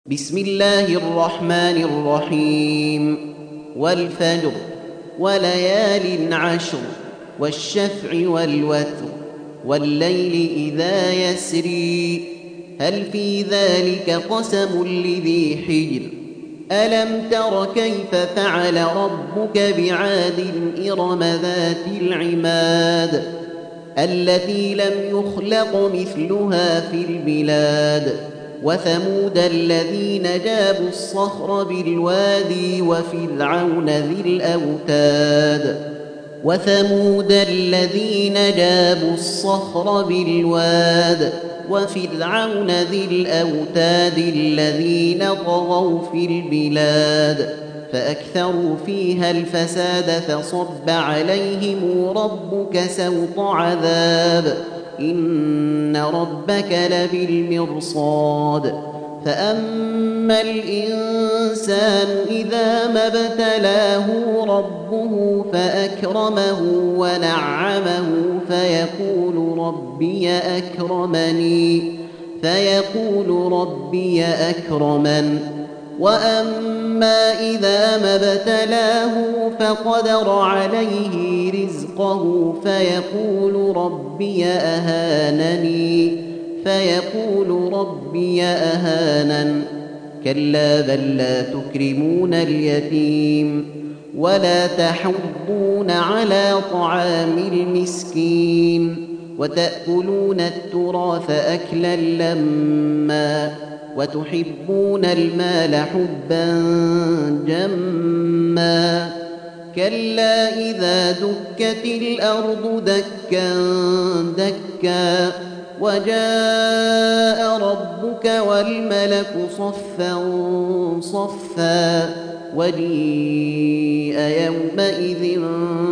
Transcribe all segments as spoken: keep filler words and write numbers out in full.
بسم الله الرحمن الرحيم والفجر وليال عشر والشفع والوتر والليل إذا يسري هل في ذلك قسم لذي حجر ألم تر كيف فعل ربك بعاد إرم ذات العماد التي لم يخلق مثلها في البلاد وثمود الذين جابوا الصخر بالوادي وفرعون ذي الأوتاد وثمود الذين جابوا الصخر بالواد وفرعون ذي الأوتاد الذين طغوا في البلاد فأكثروا فيها الفساد فصب عليهم ربك سوط عذاب إن ربك لبالمرصاد فأما الإنسان إذا ما ابتلاه ربه فأكرمه ونعمه فيقول ربي أكرمني فيقول ربي أكرمن وأما إذا ما ابتلاه فقدر عليه رزقه فيقول ربي أهانني فيقول ربي أهانن كلا بل لا تكرمون اليتيم ولا تحضون على طعام المسكين وتأكلون التراث أكلا لما وتحبون المال حبا جما كلا إذا دكت الأرض دكا دكا وجاء ربك والملك صفا صفا وجيء يومئذ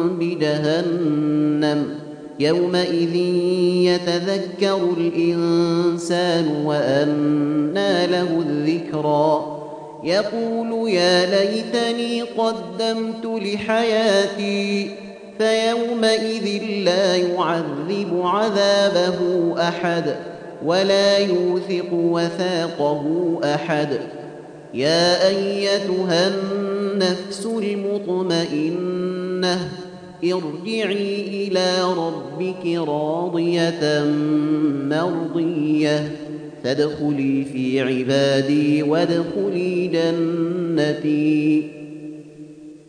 بجهنم يومئذ يتذكر الإنسان وأنى له الذكرى يقول يا ليتني قدمت لحياتي فيومئذ لا يعذب عذابه أحد ولا يوثق وثاقه أحد يا أيتها النفس المطمئنة ارجعي إلى ربك راضية مرضية فادخلي في عبادي وادخلي جنتي